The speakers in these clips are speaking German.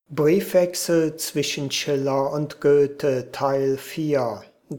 Briefwechsel zwischen Schiller und Goethe Teil 4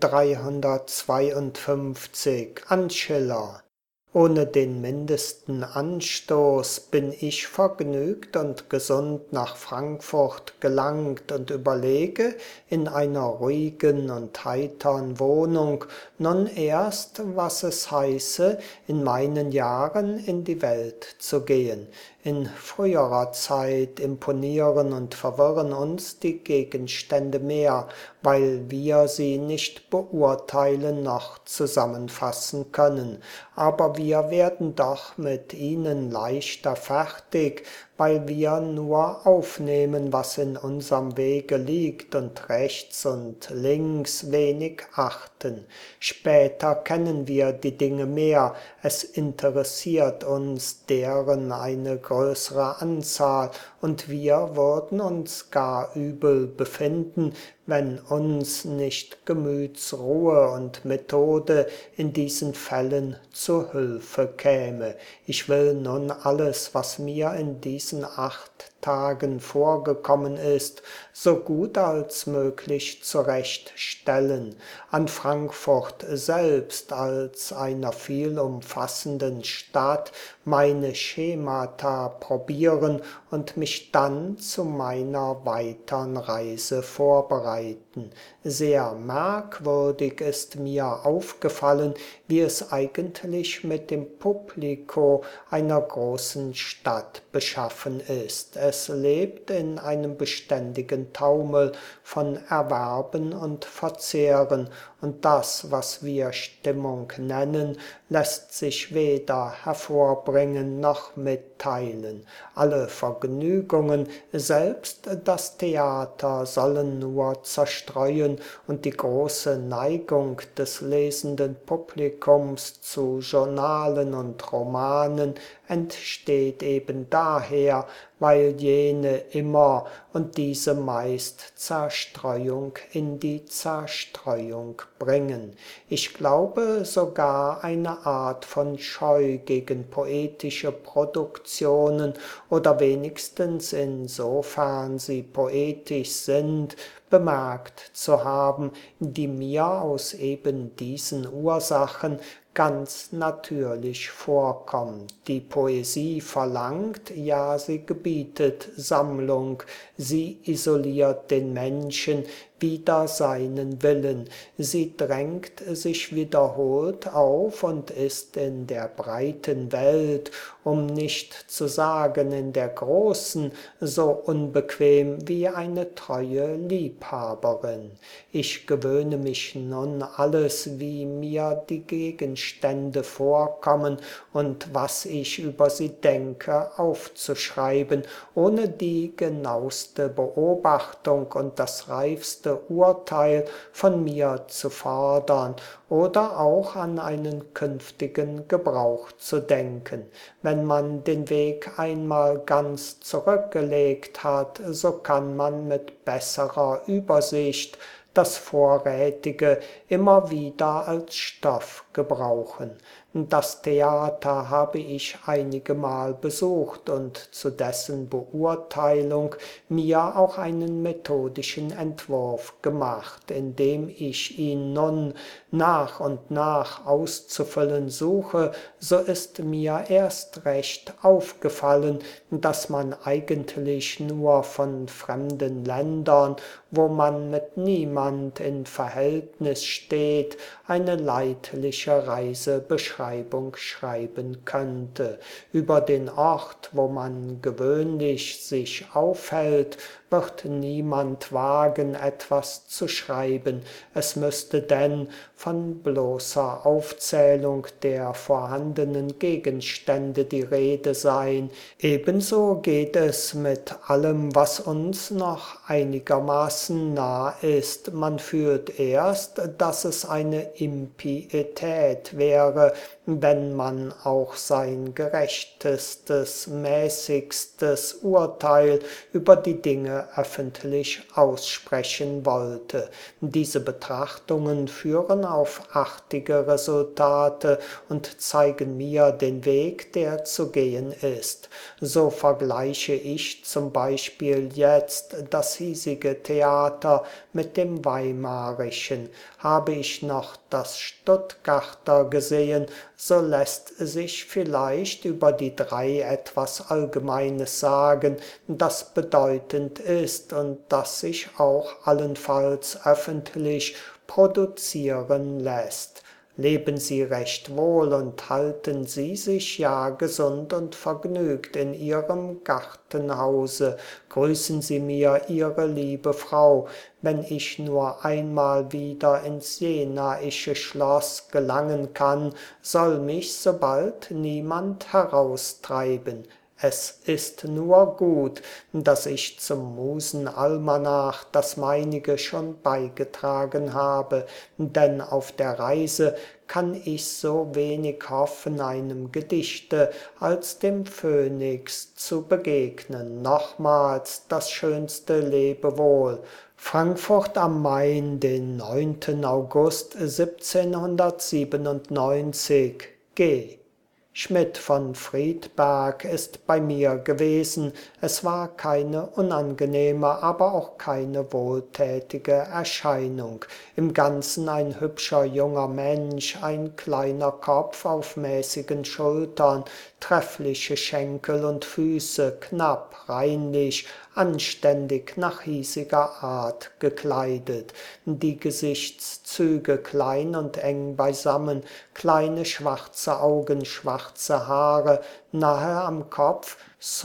352 an Schiller. Ohne den mindesten Anstoß bin ich vergnügt und gesund nach Frankfurt gelangt und überlege, in einer ruhigen und heitern Wohnung nun erst, was es heiße, in meinen Jahren in die Welt zu gehen. In früherer Zeit imponieren und verwirren uns die Gegenstände mehr, weil wir sie nicht beurteilen noch zusammenfassen können, aber wir werden doch mit ihnen leichter fertig, weil wir nur aufnehmen, was in unserem Wege liegt und rechts und links wenig achten. Später kennen wir die Dinge mehr, es interessiert uns deren eine größere Anzahl, und wir würden uns gar übel befinden, wenn uns nicht Gemütsruhe und Methode in diesen Fällen zu Hilfe käme. Ich will nun alles, was mir in diesen 8 Tagen vorgekommen ist, so gut als möglich zurechtstellen. An Frankfurt selbst als einer viel umfassenden Stadt meine Schemata probieren und mich dann zu meiner weitern Reise vorbereiten. Sehr merkwürdig ist mir aufgefallen, wie es eigentlich mit dem Publiko einer großen Stadt beschaffen ist. Es lebt in einem beständigen Taumel von Erwerben und Verzehren, und das, was wir Stimmung nennen, lässt sich weder hervorbringen noch mitteilen. Alle Vergnügungen, selbst das Theater, sollen nur zerstreuen, und die große Neigung des lesenden Publikums zu Journalen und Romanen entsteht eben daher, weil jene immer und diese meist Zerstreuung in die Zerstreuung bringen. Ich glaube sogar eine Art von Scheu gegen poetische Produktionen, oder wenigstens insofern sie poetisch sind, bemerkt zu haben, die mir aus eben diesen Ursachen ganz natürlich vorkommt. Die Poesie verlangt, ja, sie gebietet Sammlung, sie isoliert den Menschen wider seinen Willen, sie drängt sich wiederholt auf und ist in der breiten Welt, um nicht zu sagen in der großen, so unbequem wie eine treue Liebhaberin. Ich gewöhne mich nun alles, wie mir die Gegenstände vorkommen und was ich über sie denke, aufzuschreiben, ohne die genaueste Beobachtung und das reifste Urteil von mir zu fordern oder auch an einen künftigen Gebrauch zu denken. Wenn man den Weg einmal ganz zurückgelegt hat, so kann man mit besserer Übersicht das Vorrätige immer wieder als Stoff gebrauchen. Das Theater habe ich einigemal besucht und zu dessen Beurteilung mir auch einen methodischen Entwurf gemacht, indem ich ihn nun nach und nach auszufüllen suche, so ist mir erst recht aufgefallen, dass man eigentlich nur von fremden Ländern, wo man mit niemand in Verhältnis steht, eine leidliche Reisebeschreibung schreiben könnte. Über den Ort, wo man gewöhnlich sich aufhält, wird niemand wagen, etwas zu schreiben. Es müsste denn von bloßer Aufzählung der vorhandenen Gegenstände die Rede sein. Ebenso geht es mit allem, was uns noch einigermaßen nah ist. Man fühlt erst, dass es eine Impietät wäre, wenn man auch sein gerechtestes, mäßigstes Urteil über die Dinge öffentlich aussprechen wollte. Diese Betrachtungen führen auf artige Resultate und zeigen mir den Weg, der zu gehen ist. So vergleiche ich zum Beispiel jetzt das hiesige Theater mit dem Weimarischen. Habe ich noch das Stuttgarter gesehen, so lässt sich vielleicht über die drei etwas Allgemeines sagen, das bedeutend ist und das sich auch allenfalls öffentlich produzieren lässt. Leben Sie recht wohl und halten Sie sich ja gesund und vergnügt in Ihrem Gartenhause. Grüßen Sie mir Ihre liebe Frau, wenn ich nur einmal wieder ins Jenaische Schloss gelangen kann, soll mich so bald niemand heraustreiben. Es ist nur gut, dass ich zum Musenalmanach das meinige schon beigetragen habe, denn auf der Reise kann ich so wenig hoffen, einem Gedichte als dem Phönix zu begegnen. Nochmals das schönste Lebewohl. Frankfurt am Main, den 9. August 1797. G. Schmidt von Friedberg ist bei mir gewesen. Es war keine unangenehme, aber auch keine wohltätige Erscheinung. Im Ganzen ein hübscher junger Mensch, ein kleiner Kopf auf mäßigen Schultern, treffliche Schenkel und Füße, knapp, reinlich, anständig nach hiesiger Art gekleidet, die Gesichtszüge klein und eng beisammen, kleine schwarze Augen, schwarze Haare, nahe am Kopf,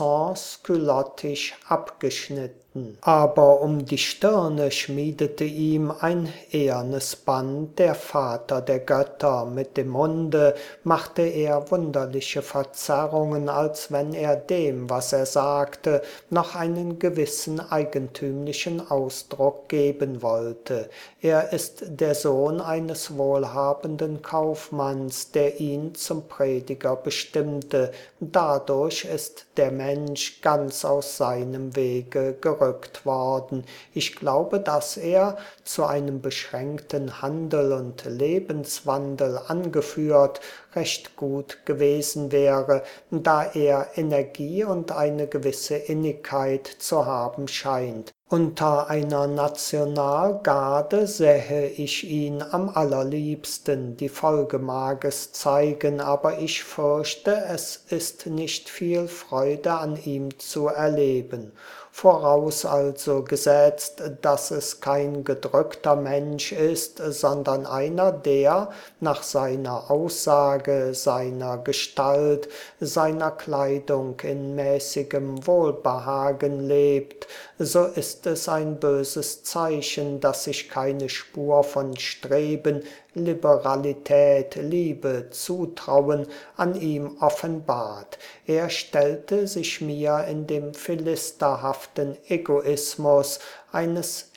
sans-culottisch abgeschnitten. Aber um die Stirne schmiedete ihm ein ehernes Band der Vater der Götter, mit dem Munde machte er wunderliche Verzerrungen, als wenn er dem, was er sagte, noch einen gewissen eigentümlichen Ausdruck geben wollte. Er ist der Sohn eines wohlhabenden Kaufmanns, der ihn zum Prediger bestimmte. Dadurch ist der Mensch ganz aus seinem Wege gerückt worden. Ich glaube, dass er, zu einem beschränkten Handel und Lebenswandel angeführt, recht gut gewesen wäre, da er Energie und eine gewisse Innigkeit zu haben scheint. Unter einer Nationalgarde sähe ich ihn am allerliebsten, die Folge mag es zeigen, aber ich fürchte, es ist nicht viel Freude an ihm zu erleben. Voraus also gesetzt, dass es kein gedrückter Mensch ist, sondern einer, der nach seiner Aussage, seiner Gestalt, seiner Kleidung in mäßigem Wohlbehagen lebt, so ist es ein böses Zeichen, dass sich keine Spur von Streben, Liberalität, Liebe, Zutrauen an ihm offenbart. Er stellte sich mir in dem philisterhaften Egoismus eines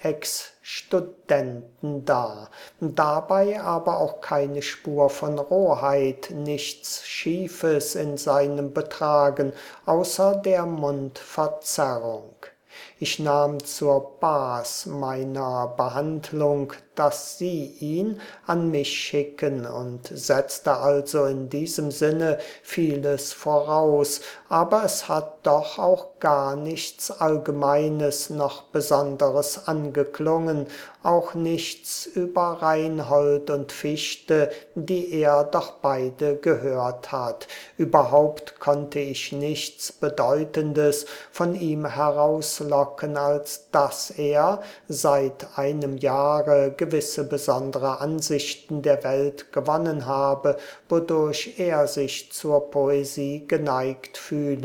Ex-Studenten dar, dabei aber auch keine Spur von Rohheit, nichts Schiefes in seinem Betragen, außer der Mundverzerrung. Ich nahm zur Baß meiner Behandlung, dass sie ihn an mich schicken und setzte also in diesem Sinne vieles voraus, aber es hat doch auch gar nichts Allgemeines noch Besonderes angeklungen, auch nichts über Reinhold und Fichte, die er doch beide gehört hat. Überhaupt konnte ich nichts Bedeutendes von ihm herauslocken, als dass er seit einem Jahre gewisse besondere Ansichten der Welt gewonnen habe, wodurch er sich zur Poesie geneigt fühle.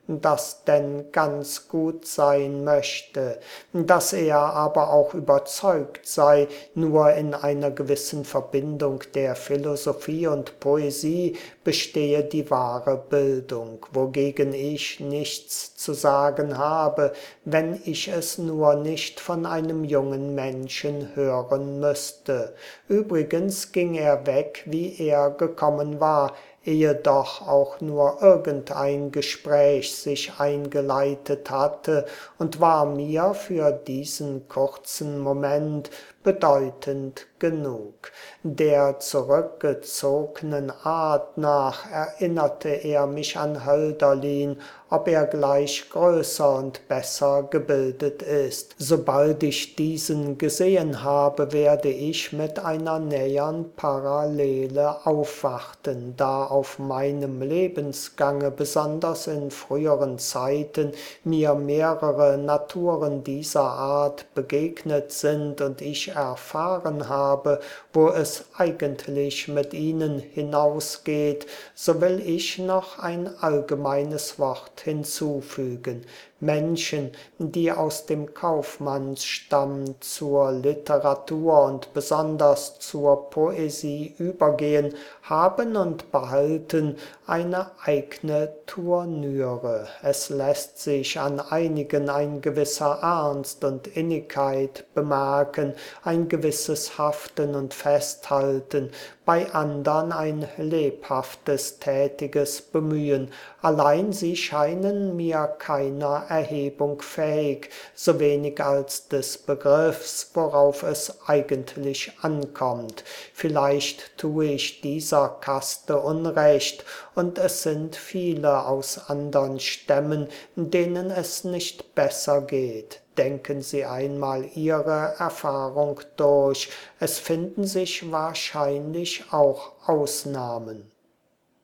das denn ganz gut sein möchte, dass er aber auch überzeugt sei, nur in einer gewissen Verbindung der Philosophie und Poesie bestehe die wahre Bildung, wogegen ich nichts zu sagen habe, wenn ich es nur nicht von einem jungen Menschen hören müsste. Übrigens ging er weg, wie er gekommen war, ehe doch auch nur irgendein Gespräch sich eingeleitet hatte, und war mir für diesen kurzen Moment bedeutend genug. Der zurückgezognen Art nach erinnerte er mich an Hölderlin, ob er gleich größer und besser gebildet ist. Sobald ich diesen gesehen habe, werde ich mit einer nähern Parallele aufwarten, da auf meinem Lebensgange, besonders in früheren Zeiten, mir mehrere Naturen dieser Art begegnet sind und ich erfahren habe, wo es eigentlich mit ihnen hinausgeht, so will ich noch ein allgemeines Wort hinzufügen. Menschen, die aus dem Kaufmannsstamm zur Literatur und besonders zur Poesie übergehen, haben und behalten eine eigne Turnüre. Es lässt sich an einigen ein gewisser Ernst und Innigkeit bemerken, ein gewisses Haften und Festhalten, bei andern ein lebhaftes, tätiges Bemühen, allein sie scheinen mir keiner Erhebung fähig, so wenig als des Begriffs, worauf es eigentlich ankommt. Vielleicht tue ich dieser Kaste Unrecht, und es sind viele aus andern Stämmen, denen es nicht besser geht. Denken Sie einmal Ihre Erfahrung durch. Es finden sich wahrscheinlich auch Ausnahmen.